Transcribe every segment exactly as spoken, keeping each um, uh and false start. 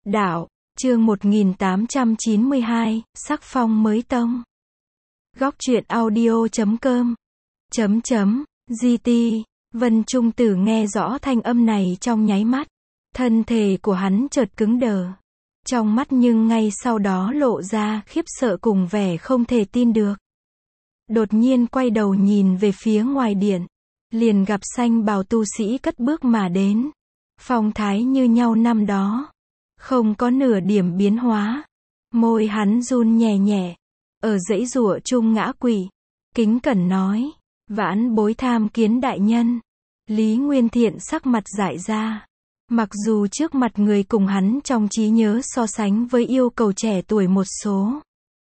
Đạo, chương một nghìn tám trăm chín mươi hai, sắc phong mới tông. Góc truyện audio chấm com. Chấm chấm, giê tê, Vân Trung Tử nghe rõ thanh âm này trong nháy mắt. Thân thể của hắn chợt cứng đờ. Trong mắt nhưng ngay sau đó lộ ra khiếp sợ cùng vẻ không thể tin được. Đột nhiên quay đầu nhìn về phía ngoài điện. Liền gặp xanh bào tu sĩ cất bước mà đến. Phong thái như nhau năm đó. Không có nửa điểm biến hóa. Môi hắn run nhẹ nhẹ. Ở dãy giụa chung ngã quỵ. Kính cẩn nói. Vãn bối tham kiến đại nhân. Lý Nguyên Thiện sắc mặt dại ra. Mặc dù trước mặt người cùng hắn trong trí nhớ so sánh với yêu cầu trẻ tuổi một số.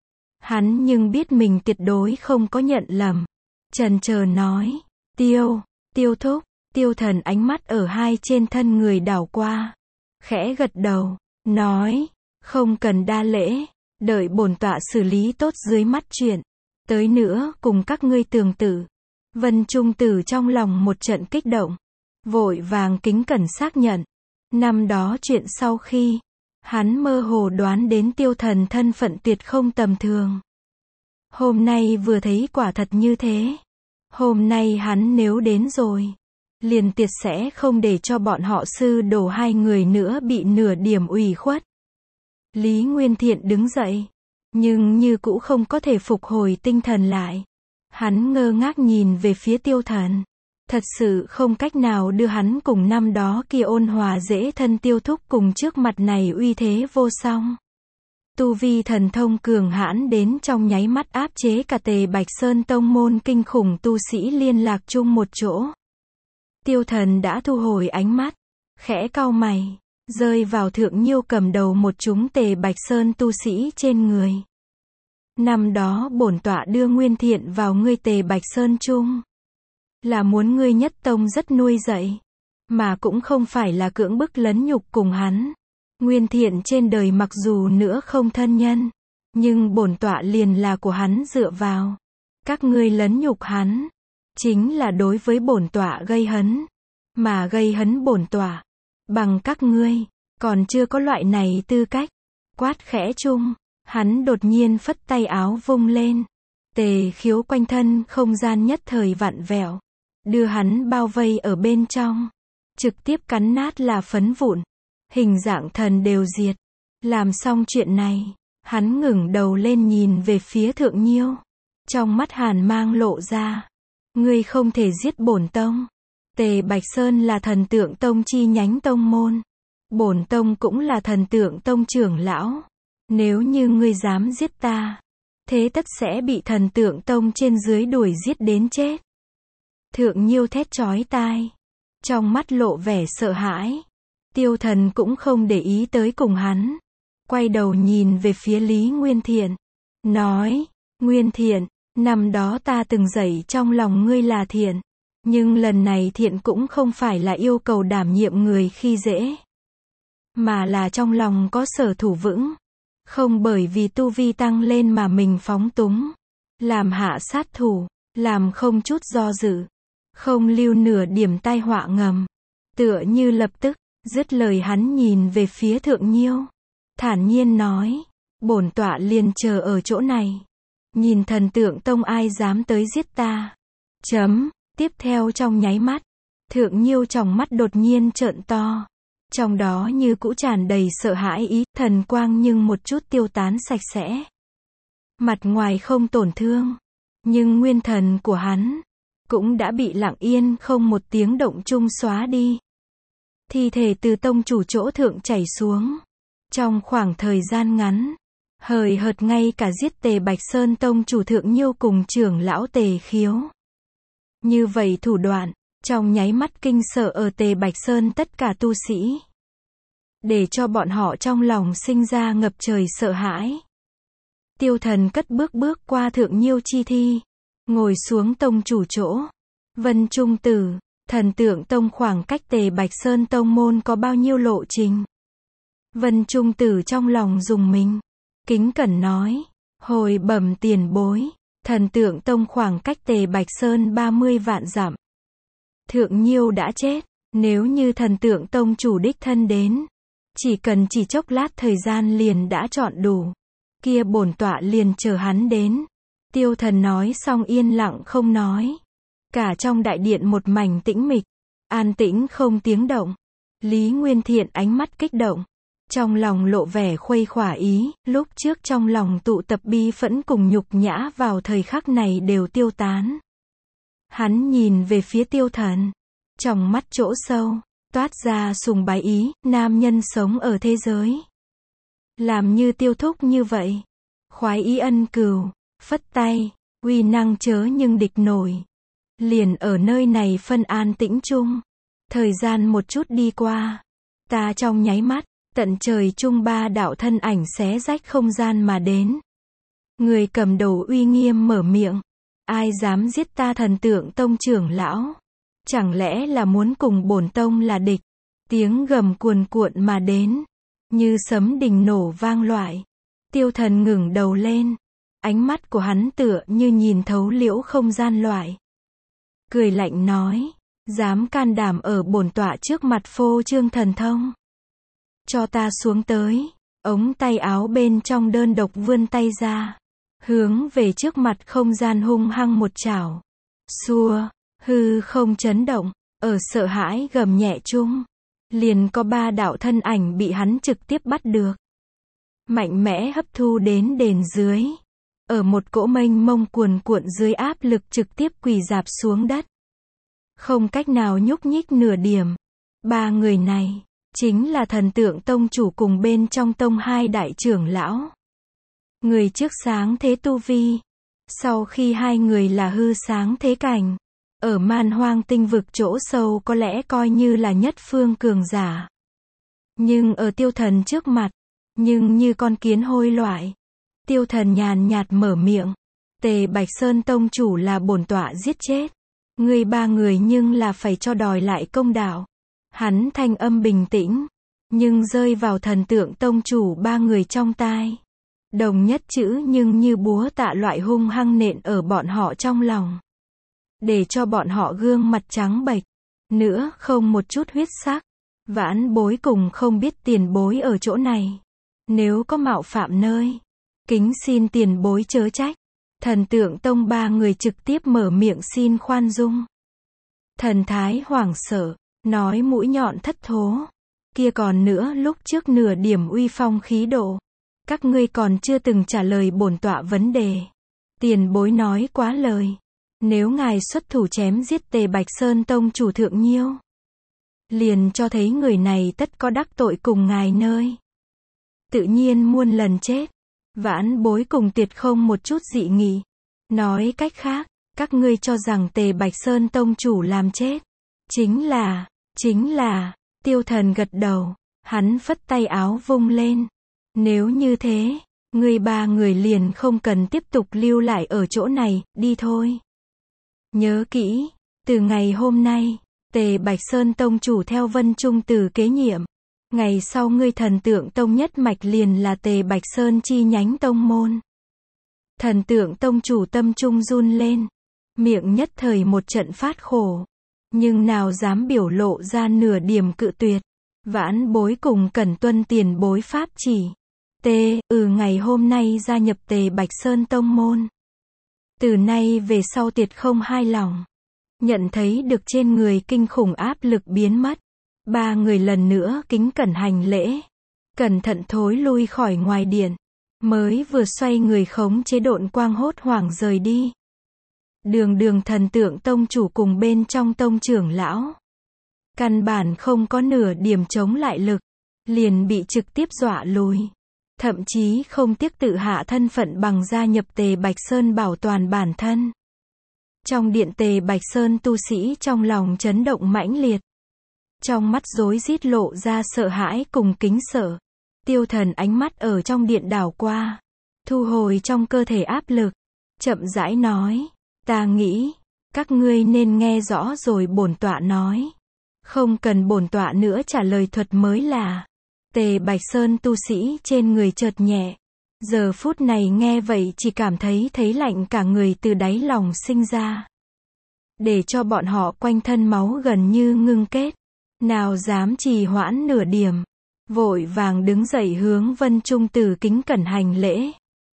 Hắn nhưng biết mình tuyệt đối không có nhận lầm. Chần chờ nói. Tiêu, tiêu thúc, tiêu thần ánh mắt ở hai trên thân người đảo qua. Khẽ gật đầu, nói. Không cần đa lễ, đợi bổn tọa xử lý tốt dưới mắt chuyện. Tới nữa cùng các ngươi tường tử. Vân Trung Tử trong lòng một trận kích động. Vội vàng kính cẩn xác nhận. Năm đó chuyện sau khi, hắn mơ hồ đoán đến tiêu thần thân phận tuyệt không tầm thường. Hôm nay vừa thấy quả thật như thế. Hôm nay hắn nếu đến rồi, liền tiệt sẽ không để cho bọn họ sư đổ hai người nữa bị nửa điểm ủy khuất. Lý Nguyên Thiện đứng dậy, nhưng như cũ không có thể phục hồi tinh thần lại. Hắn ngơ ngác nhìn về phía tiêu thần. Thật sự không cách nào đưa hắn cùng năm đó kia ôn hòa dễ thân tiêu thúc cùng trước mặt này uy thế vô song. Tu vi thần thông cường hãn đến trong nháy mắt áp chế cả Tề Bạch Sơn tông môn kinh khủng tu sĩ liên lạc chung một chỗ. Tiêu thần đã thu hồi ánh mắt, khẽ cau mày, rơi vào Thượng Nhiêu cầm đầu một chúng Tề Bạch Sơn tu sĩ trên người. Năm đó bổn tọa đưa Nguyên Thiện vào ngươi Tề Bạch Sơn chung. Là muốn ngươi nhất tông rất nuôi dạy. Mà cũng không phải là cưỡng bức lấn nhục cùng hắn. Nguyên Thiện trên đời mặc dù nữa không thân nhân. Nhưng bổn tọa liền là của hắn dựa vào. Các ngươi lấn nhục hắn. Chính là đối với bổn tọa gây hấn. Mà gây hấn bổn tọa. Bằng các ngươi. Còn chưa có loại này tư cách. Quát khẽ chung. Hắn đột nhiên phất tay áo vung lên. Tề Khiếu quanh thân không gian nhất thời vặn vẹo. Đưa hắn bao vây ở bên trong. Trực tiếp cắn nát là phấn vụn. Hình dạng thần đều diệt. Làm xong chuyện này, hắn ngẩng đầu lên nhìn về phía Thượng Nhiêu. Trong mắt hàn mang lộ ra. Ngươi không thể giết bổn tông. Tề Bạch Sơn là thần tượng tông chi nhánh tông môn. Bổn tông cũng là thần tượng tông trưởng lão. Nếu như ngươi dám giết ta, thế tất sẽ bị thần tượng tông trên dưới đuổi giết đến chết. Thượng Nhiêu thét chói tai. Trong mắt lộ vẻ sợ hãi. Tiêu thần cũng không để ý tới cùng hắn. Quay đầu nhìn về phía Lý Nguyên Thiện. Nói, Nguyên Thiện, năm đó ta từng dạy trong lòng ngươi là thiện. Nhưng lần này thiện cũng không phải là yêu cầu đảm nhiệm người khi dễ. Mà là trong lòng có sở thủ vững. Không bởi vì tu vi tăng lên mà mình phóng túng. Làm hạ sát thủ, làm không chút do dự. Không lưu nửa điểm tai họa ngầm. Tựa như lập tức, dứt lời hắn nhìn về phía Thượng Nhiêu. Thản nhiên nói, bổn tọa liền chờ ở chỗ này. Nhìn thần tượng tông ai dám tới giết ta. Chấm, tiếp theo trong nháy mắt. Thượng Nhiêu trong mắt đột nhiên trợn to. Trong đó như cũ tràn đầy sợ hãi ý, thần quang nhưng một chút tiêu tán sạch sẽ. Mặt ngoài không tổn thương. Nhưng nguyên thần của hắn cũng đã bị lặng yên không một tiếng động chung xóa đi. Thi thể từ tông chủ chỗ thượng chảy xuống. Trong khoảng thời gian ngắn, hời hợt ngay cả giết Tề Bạch Sơn tông chủ Thượng Nhiêu cùng trưởng lão Tề Khiếu. Như vậy thủ đoạn, trong nháy mắt kinh sợ ở Tề Bạch Sơn tất cả tu sĩ. Để cho bọn họ trong lòng sinh ra ngập trời sợ hãi. Tiêu thần cất bước bước qua Thượng Nhiêu chi thi. Ngồi xuống tông chủ chỗ. Vân Trung Tử, thần tượng tông khoảng cách Tề Bạch Sơn tông môn có bao nhiêu lộ trình. Vân Trung Tử trong lòng rùng mình. Kính cẩn nói. Hồi bẩm tiền bối. Thần tượng tông khoảng cách Tề Bạch Sơn ba mươi vạn dặm. Thượng Nhiêu đã chết. Nếu như thần tượng tông chủ đích thân đến. Chỉ cần chỉ chốc lát thời gian liền đã chọn đủ. Kia bổn tọa liền chờ hắn đến. Tiêu Thần nói xong yên lặng không nói. Cả trong đại điện một mảnh tĩnh mịch. An tĩnh không tiếng động. Lý Nguyên Thiện ánh mắt kích động. Trong lòng lộ vẻ khuây khỏa ý, lúc trước trong lòng tụ tập bi phẫn cùng nhục nhã vào thời khắc này đều tiêu tán. Hắn nhìn về phía Tiêu Thần. Trong mắt chỗ sâu, toát ra sùng bái ý, nam nhân sống ở thế giới. Làm như Tiêu thúc như vậy. Khoái ý ân cừu, phất tay, uy năng chớ nhưng địch nổi. Liền ở nơi này phân an tĩnh chung. Thời gian một chút đi qua. Ta trong nháy mắt, tận trời chung ba đạo thân ảnh xé rách không gian mà đến. Người cầm đầu uy nghiêm mở miệng. Ai dám giết ta Thần Tượng Tông trưởng lão? Chẳng lẽ là muốn cùng bổn tông là địch? Tiếng gầm cuồn cuộn mà đến. Như sấm đình nổ vang loại. Tiêu Thần ngẩng đầu lên. Ánh mắt của hắn tựa như nhìn thấu liễu không gian loại. Cười lạnh nói. Dám can đảm ở bổn tọa trước mặt phô trương thần thông. Cho ta xuống tới. Ống tay áo bên trong đơn độc vươn tay ra. Hướng về trước mặt không gian hung hăng một chảo. Xua, hư không chấn động. Ở sợ hãi gầm nhẹ chung. Liền có ba đạo thân ảnh bị hắn trực tiếp bắt được. Mạnh mẽ hấp thu đến đền dưới. Ở một cỗ mênh mông cuồn cuộn dưới áp lực trực tiếp quỳ rạp xuống đất. Không cách nào nhúc nhích nửa điểm. Ba người này, chính là Thần Tượng Tông chủ cùng bên trong tông hai đại trưởng lão. Người trước sáng thế tu vi. Sau khi hai người là hư sáng thế cảnh. Ở man hoang tinh vực chỗ sâu có lẽ coi như là nhất phương cường giả. Nhưng ở Tiêu Thần trước mặt, nhưng như con kiến hôi loại. Tiêu Thần nhàn nhạt mở miệng. Tề Bạch Sơn Tông chủ là bổn tọa giết chết. Người ba người nhưng là phải cho đòi lại công đạo. Hắn thanh âm bình tĩnh. Nhưng rơi vào Thần Tượng Tông chủ ba người trong tai. Đồng nhất chữ nhưng như búa tạ loại hung hăng nện ở bọn họ trong lòng. Để cho bọn họ gương mặt trắng bệch. Nữa không một chút huyết sắc. Vãn bối cùng không biết tiền bối ở chỗ này. Nếu có mạo phạm nơi. Kính xin tiền bối chớ trách. Thần Tượng Tông ba người trực tiếp mở miệng xin khoan dung. Thần thái hoảng sợ. Nói mũi nhọn thất thố. Kia còn nữa lúc trước nửa điểm uy phong khí độ. Các ngươi còn chưa từng trả lời bổn tọa vấn đề. Tiền bối nói quá lời. Nếu ngài xuất thủ chém giết Tề Bạch Sơn Tông chủ Thượng Nhiêu. Liền cho thấy người này tất có đắc tội cùng ngài nơi. Tự nhiên muôn lần chết. Vãn bối cùng tuyệt không một chút dị nghị. Nói cách khác, các ngươi cho rằng Tề Bạch Sơn Tông chủ làm chết. Chính là, chính là, Tiêu Thần gật đầu. Hắn phất tay áo vung lên. Nếu như thế, ngươi ba người liền không cần tiếp tục lưu lại ở chỗ này, đi thôi. Nhớ kỹ, từ ngày hôm nay, Tề Bạch Sơn Tông chủ theo Vân Trung Tử kế nhiệm. Ngày sau ngươi Thần Tượng Tông nhất mạch liền là Tề Bạch Sơn chi nhánh tông môn. Thần Tượng Tông chủ tâm trung run lên. Miệng nhất thời một trận phát khổ. Nhưng nào dám biểu lộ ra nửa điểm cự tuyệt. Vãn bối cùng cần tuân tiền bối pháp chỉ. Tê, ừ ngày hôm nay gia nhập Tề Bạch Sơn Tông môn. Từ nay về sau tiệt không hai lòng. Nhận thấy được trên người kinh khủng áp lực biến mất. Ba người lần nữa kính cẩn hành lễ. Cẩn thận thối lui khỏi ngoài điện. Mới vừa xoay người khống chế độn quang hốt hoảng rời đi. Đường đường Thần Tượng Tông chủ cùng bên trong tông trưởng lão. Căn bản không có nửa điểm chống lại lực. Liền bị trực tiếp dọa lùi. Thậm chí không tiếc tự hạ thân phận bằng gia nhập Tề Bạch Sơn bảo toàn bản thân. Trong điện Tề Bạch Sơn tu sĩ trong lòng chấn động mãnh liệt. Trong mắt rối rít lộ ra sợ hãi cùng kính sợ. Tiêu Thần ánh mắt ở trong điện đảo qua. Thu hồi trong cơ thể áp lực. Chậm rãi nói. Ta nghĩ, các ngươi nên nghe rõ rồi bổn tọa nói. Không cần bổn tọa nữa trả lời thuật mới là. Tề Bạch Sơn tu sĩ trên người chợt nhẹ. Giờ phút này nghe vậy chỉ cảm thấy thấy lạnh cả người từ đáy lòng sinh ra. Để cho bọn họ quanh thân máu gần như ngưng kết. Nào dám trì hoãn nửa điểm. vội vàng đứng dậy hướng Vân Trung Tử kính cẩn hành lễ.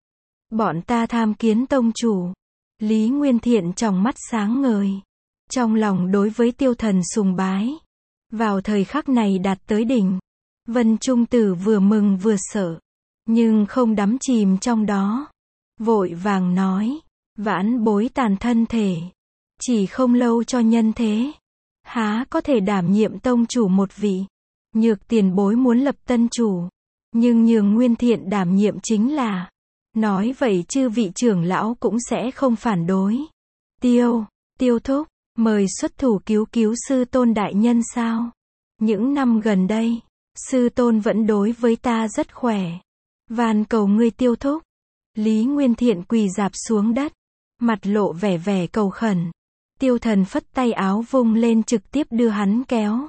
Bọn ta tham kiến tông chủ. Lý Nguyên Thiện trong mắt sáng ngời. Trong lòng đối với Tiêu Thần sùng bái. Vào thời khắc này đạt tới đỉnh. Vân Trung Tử vừa mừng vừa sợ. Nhưng không đắm chìm trong đó. Vội vàng nói. Vãn bối tàn thân thể. Chỉ không lâu cho nhân thế. Há có thể đảm nhiệm tông chủ một vị. Nhược tiền bối muốn lập tân chủ. Nhưng nhường Nguyên Thiện đảm nhiệm chính là. Nói vậy chư vị trưởng lão cũng sẽ không phản đối. Tiêu, tiêu thúc, mời xuất thủ cứu cứu sư tôn đại nhân sao? Những năm gần đây, sư tôn vẫn đối với ta rất khỏe. Van cầu ngươi tiêu thúc. Lý Nguyên Thiện quỳ rạp xuống đất. Mặt lộ vẻ vẻ cầu khẩn. Tiêu Thần phất tay áo vung lên trực tiếp đưa hắn kéo.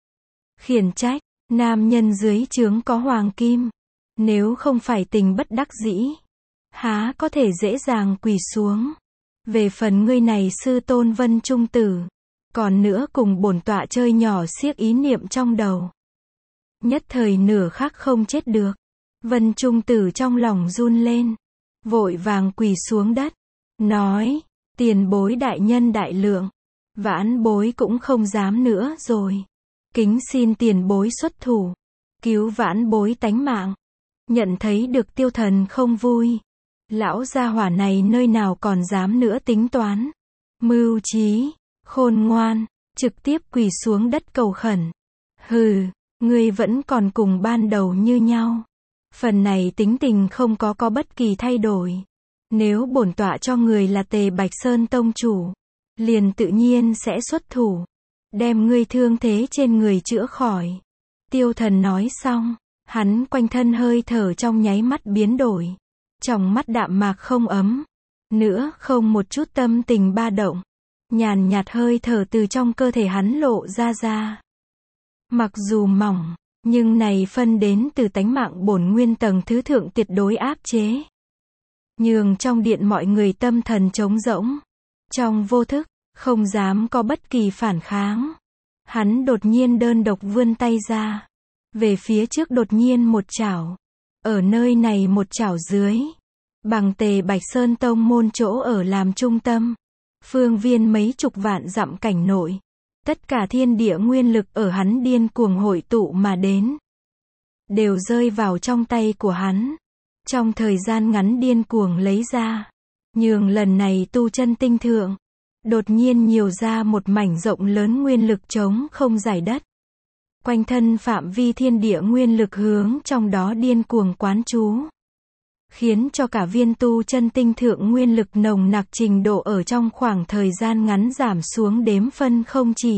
Khiển trách, nam nhân dưới trướng có hoàng kim. Nếu không phải tình bất đắc dĩ. Há có thể dễ dàng quỳ xuống. Về phần ngươi này sư tôn Vân Trung Tử. Còn nữa cùng bổn tọa chơi nhỏ xiếc ý niệm trong đầu. Nhất thời nửa khắc không chết được. Vân Trung Tử trong lòng run lên. Vội vàng quỳ xuống đất. Nói, tiền bối đại nhân đại lượng. Vãn bối cũng không dám nữa rồi. Kính xin tiền bối xuất thủ. Cứu vãn bối tánh mạng. Nhận thấy được Tiêu Thần không vui. Lão gia hỏa này nơi nào còn dám nữa tính toán. Mưu trí, khôn ngoan, trực tiếp quỳ xuống đất cầu khẩn. Hừ, ngươi vẫn còn cùng ban đầu như nhau. Phần này tính tình không có có bất kỳ thay đổi. Nếu bổn tọa cho người là Tề Bạch Sơn tông chủ, liền tự nhiên sẽ xuất thủ. Đem ngươi thương thế trên người chữa khỏi. Tiêu Thần nói xong, hắn quanh thân hơi thở trong nháy mắt biến đổi. Trong mắt đạm mạc không ấm. Nữa không một chút tâm tình ba động. Nhàn nhạt hơi thở từ trong cơ thể hắn lộ ra ra. Mặc dù mỏng, nhưng này phân đến từ tánh mạng bổn nguyên tầng thứ thượng tuyệt đối áp chế. Nhường trong điện mọi người tâm thần trống rỗng. Trong vô thức, không dám có bất kỳ phản kháng. Hắn đột nhiên đơn độc vươn tay ra. Về phía trước đột nhiên một chảo. Ở nơi này một chảo dưới. Bằng Tề Bạch Sơn tông môn chỗ ở làm trung tâm. Phương viên mấy chục vạn dặm cảnh nội. Tất cả thiên địa nguyên lực ở hắn điên cuồng hội tụ mà đến. Đều rơi vào trong tay của hắn. Trong thời gian ngắn điên cuồng lấy ra. Nhường lần này tu chân tinh thượng. Đột nhiên nhiều ra một mảnh rộng lớn nguyên lực trống không giải đất. Quanh thân phạm vi thiên địa nguyên lực hướng trong đó điên cuồng quán chú. Khiến cho cả viên tu chân tinh thượng nguyên lực nồng nặc trình độ ở trong khoảng thời gian ngắn giảm xuống đếm phân không chỉ.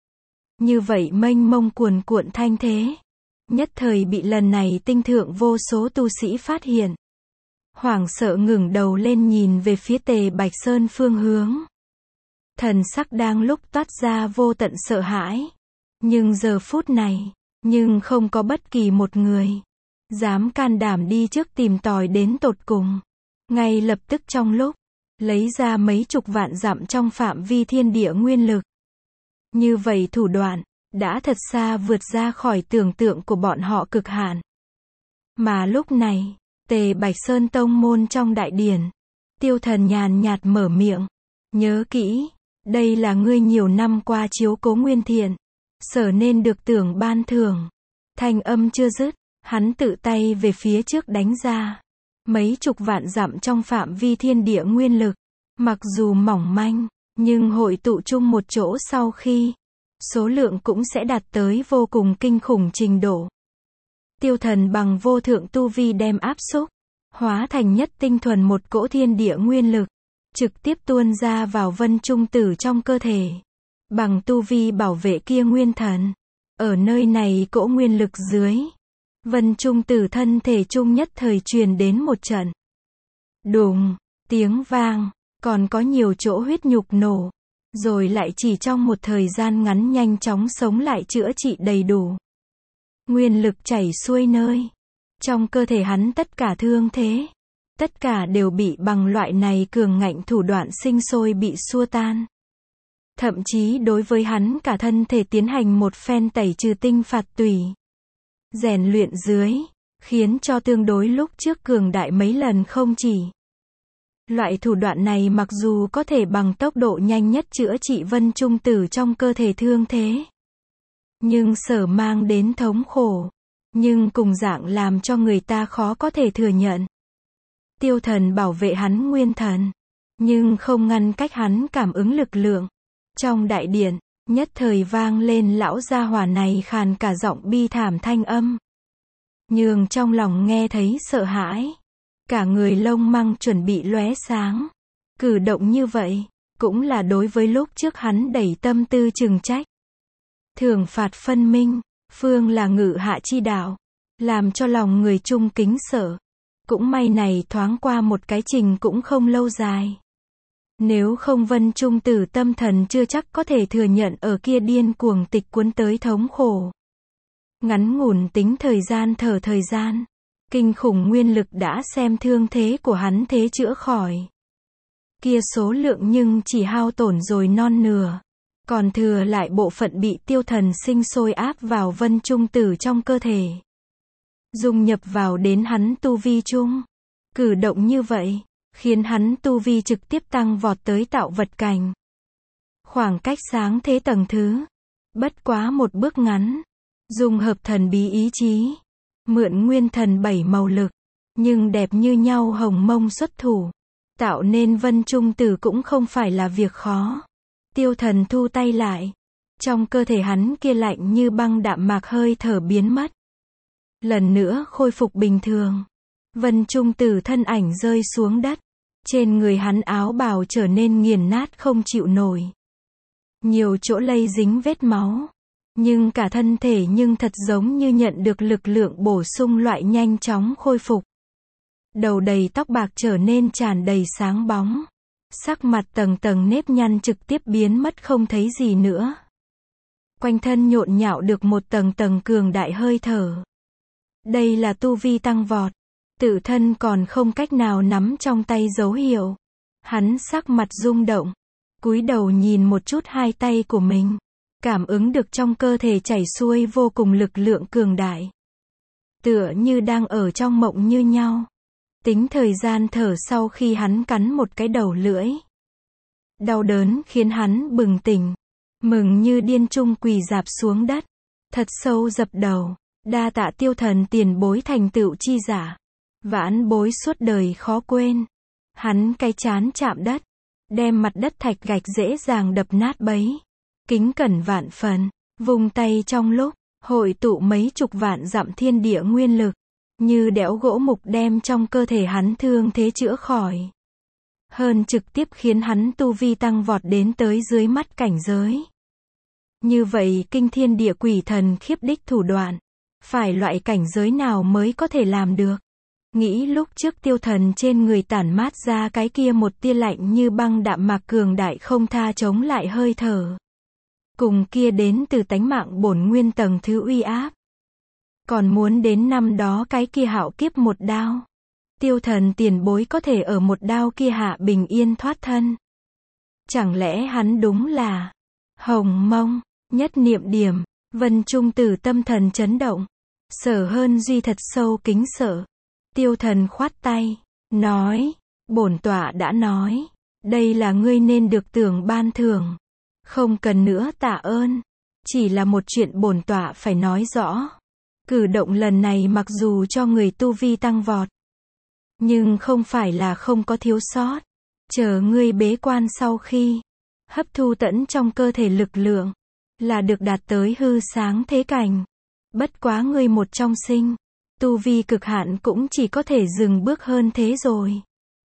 Như vậy mênh mông cuồn cuộn thanh thế. Nhất thời bị lần này tinh thượng vô số tu sĩ phát hiện. Hoảng sợ ngừng đầu lên nhìn về phía Tề Bạch Sơn phương hướng. Thần sắc đang lúc toát ra vô tận sợ hãi. Nhưng giờ phút này, nhưng không có bất kỳ một người dám can đảm đi trước tìm tòi đến tột cùng. Ngay lập tức trong lúc lấy ra mấy chục vạn dặm trong phạm vi thiên địa nguyên lực. Như vậy thủ đoạn đã thật xa vượt ra khỏi tưởng tượng của bọn họ cực hạn. Mà lúc này, Tề Bạch Sơn tông môn trong đại điển, Tiêu Thần nhàn nhạt mở miệng, nhớ kỹ, đây là ngươi nhiều năm qua chiếu cố Nguyên Thiện, sở nên được tưởng ban thưởng. Thanh âm chưa dứt, hắn tự tay về phía trước đánh ra. Mấy chục vạn dặm trong phạm vi thiên địa nguyên lực, mặc dù mỏng manh, nhưng hội tụ chung một chỗ sau khi, số lượng cũng sẽ đạt tới vô cùng kinh khủng trình độ. Tiêu Thần bằng vô thượng tu vi đem áp xúc, hóa thành nhất tinh thuần một cỗ thiên địa nguyên lực, trực tiếp tuôn ra vào Vân Trung Tử trong cơ thể. Bằng tu vi bảo vệ kia nguyên thần, ở nơi này cỗ nguyên lực dưới, Vân Trung Tử thân thể trung nhất thời truyền đến một trận đùng, tiếng vang, còn có nhiều chỗ huyết nhục nổ, rồi lại chỉ trong một thời gian ngắn nhanh chóng sống lại chữa trị đầy đủ. Nguyên lực chảy xuôi nơi. Trong cơ thể hắn tất cả thương thế, tất cả đều bị bằng loại này cường ngạnh thủ đoạn sinh sôi bị xua tan. Thậm chí đối với hắn cả thân thể tiến hành một phen tẩy trừ tinh phạt tùy. rèn luyện dưới, khiến cho tương đối lúc trước cường đại mấy lần không chỉ. Loại thủ đoạn này mặc dù có thể bằng tốc độ nhanh nhất chữa trị Vân Trung Tử trong cơ thể thương thế, nhưng sở mang đến thống khổ, nhưng cùng dạng làm cho người ta khó có thể thừa nhận. Tiêu Thần bảo vệ hắn nguyên thần, nhưng không ngăn cách hắn cảm ứng lực lượng. Trong đại điện, nhất thời vang lên lão gia hỏa này khàn cả giọng bi thảm thanh âm. Nhường trong lòng nghe thấy sợ hãi. Cả người lông măng chuẩn bị lóe sáng. Cử động như vậy, cũng là đối với lúc trước hắn đẩy tâm tư trừng trách. Thưởng phạt phân minh, phương là ngự hạ chi đạo, làm cho lòng người trung kính sợ. Cũng may này thoáng qua một cái trình cũng không lâu dài. Nếu không Vân Trung Tử tâm thần chưa chắc có thể thừa nhận ở kia điên cuồng tịch cuốn tới thống khổ. Ngắn ngủn tính thời gian thở thời gian, kinh khủng nguyên lực đã xem thương thế của hắn thế chữa khỏi. Kia số lượng nhưng chỉ hao tổn rồi non nửa, còn thừa lại bộ phận bị Tiêu Thần sinh sôi áp vào Vân Trung Tử trong cơ thể, dung nhập vào đến hắn tu vi chung. Cử động như vậy, khiến hắn tu vi trực tiếp tăng vọt tới tạo vật cảnh. Khoảng cách sáng thế tầng thứ, bất quá một bước ngắn, dung hợp thần bí ý chí, mượn nguyên thần bảy màu lực, nhưng đẹp như nhau hồng mông xuất thủ, tạo nên Vân Trung Tử cũng không phải là việc khó. Tiêu Thần thu tay lại, trong cơ thể hắn kia lạnh như băng đạm mạc hơi thở biến mất, lần nữa khôi phục bình thường. Vân Trung Tử thân ảnh rơi xuống đất, trên người hắn áo bào trở nên nghiền nát không chịu nổi, nhiều chỗ lây dính vết máu, nhưng cả thân thể nhưng thật giống như nhận được lực lượng bổ sung loại nhanh chóng khôi phục. Đầu đầy tóc bạc trở nên tràn đầy sáng bóng, sắc mặt tầng tầng nếp nhăn trực tiếp biến mất không thấy gì nữa. Quanh thân nhộn nhạo được một tầng tầng cường đại hơi thở. Đây là tu vi tăng vọt, tự thân còn không cách nào nắm trong tay dấu hiệu. Hắn sắc mặt rung động, cúi đầu nhìn một chút hai tay của mình, cảm ứng được trong cơ thể chảy xuôi vô cùng lực lượng cường đại, tựa như đang ở trong mộng như nhau. Tính thời gian thở sau khi hắn cắn một cái đầu lưỡi, đau đớn khiến hắn bừng tỉnh, mừng như điên trung quỳ rạp xuống đất, thật sâu dập đầu, đa tạ Tiêu Thần tiền bối thành tựu chi giả, vãn bối suốt đời khó quên. Hắn cái chán chạm đất, đem mặt đất thạch gạch dễ dàng đập nát bấy, kính cẩn vạn phần, vùng tay trong lúc, hội tụ mấy chục vạn dặm thiên địa nguyên lực, như đẽo gỗ mục đem trong cơ thể hắn thương thế chữa khỏi. Hơn trực tiếp khiến hắn tu vi tăng vọt đến tới dưới mắt cảnh giới. Như vậy kinh thiên địa quỷ thần khiếp đích thủ đoạn, phải loại cảnh giới nào mới có thể làm được. Nghĩ lúc trước Tiêu Thần trên người tản mát ra cái kia một tia lạnh như băng đạm mạc cường đại không tha chống lại hơi thở. Cùng kia đến từ tánh mạng bổn nguyên tầng thứ uy áp. Còn muốn đến năm đó cái kia hạo kiếp một đao. Tiêu Thần tiền bối có thể ở một đao kia hạ bình yên thoát thân. Chẳng lẽ hắn đúng là hồng mông, nhất niệm điểm. Vân Trung Tử tâm thần chấn động. Sở Hơn Duy thật sâu kính sợ. Tiêu Thần khoát tay, nói, bổn tọa đã nói, đây là ngươi nên được tưởng ban thưởng. Không cần nữa tạ ơn, chỉ là một chuyện bổn tọa phải nói rõ. Cử động lần này mặc dù cho người tu vi tăng vọt, nhưng không phải là không có thiếu sót. Chờ ngươi bế quan sau khi hấp thu tẫn trong cơ thể lực lượng, là được đạt tới hư sáng thế cảnh. Bất quá ngươi một trong sinh, tu vi cực hạn cũng chỉ có thể dừng bước hơn thế rồi.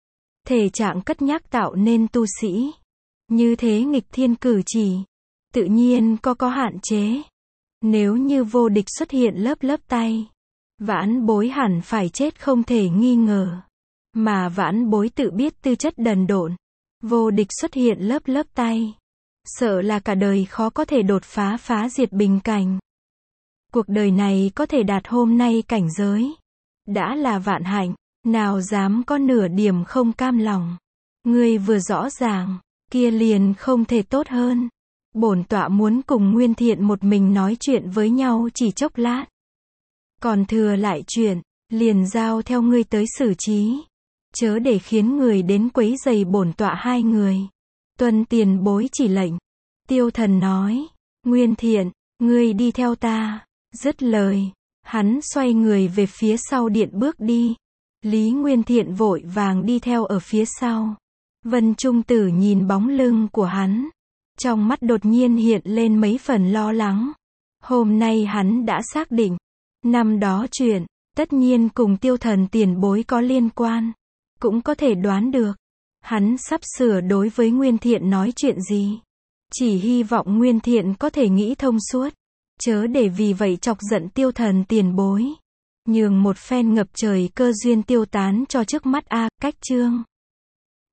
Thể trạng cất nhắc tạo nên tu sĩ, như thế nghịch thiên cử chỉ, tự nhiên có có hạn chế. Nếu như vô địch xuất hiện lớp lớp tay, vãn bối hẳn phải chết không thể nghi ngờ. Mà vãn bối tự biết tư chất đần độn, vô địch xuất hiện lớp lớp tay, sợ là cả đời khó có thể đột phá phá diệt bình cảnh. Cuộc đời này có thể đạt hôm nay cảnh giới, đã là vạn hạnh, nào dám có nửa điểm không cam lòng. Ngươi vừa rõ ràng, kia liền không thể tốt hơn. Bổn tọa muốn cùng Nguyên Thiện một mình nói chuyện với nhau chỉ chốc lát. Còn thừa lại chuyện, liền giao theo ngươi tới xử trí. Chớ để khiến người đến quấy rầy bổn tọa hai người. Tuân tiền bối chỉ lệnh. Tiêu Thần nói, Nguyên Thiện, ngươi đi theo ta. Dứt lời, hắn xoay người về phía sau điện bước đi. Lý Nguyên Thiện vội vàng đi theo ở phía sau. Vân Trung Tử nhìn bóng lưng của hắn. Trong mắt đột nhiên hiện lên mấy phần lo lắng. Hôm nay hắn đã xác định. Năm đó chuyện, tất nhiên cùng Tiêu Thần tiền bối có liên quan. Cũng có thể đoán được. Hắn sắp sửa đối với Nguyên Thiện nói chuyện gì. Chỉ hy vọng Nguyên Thiện có thể nghĩ thông suốt. Chớ để vì vậy chọc giận Tiêu Thần tiền bối. Nhường một phen ngập trời cơ duyên tiêu tán cho trước mắt a, cách chương.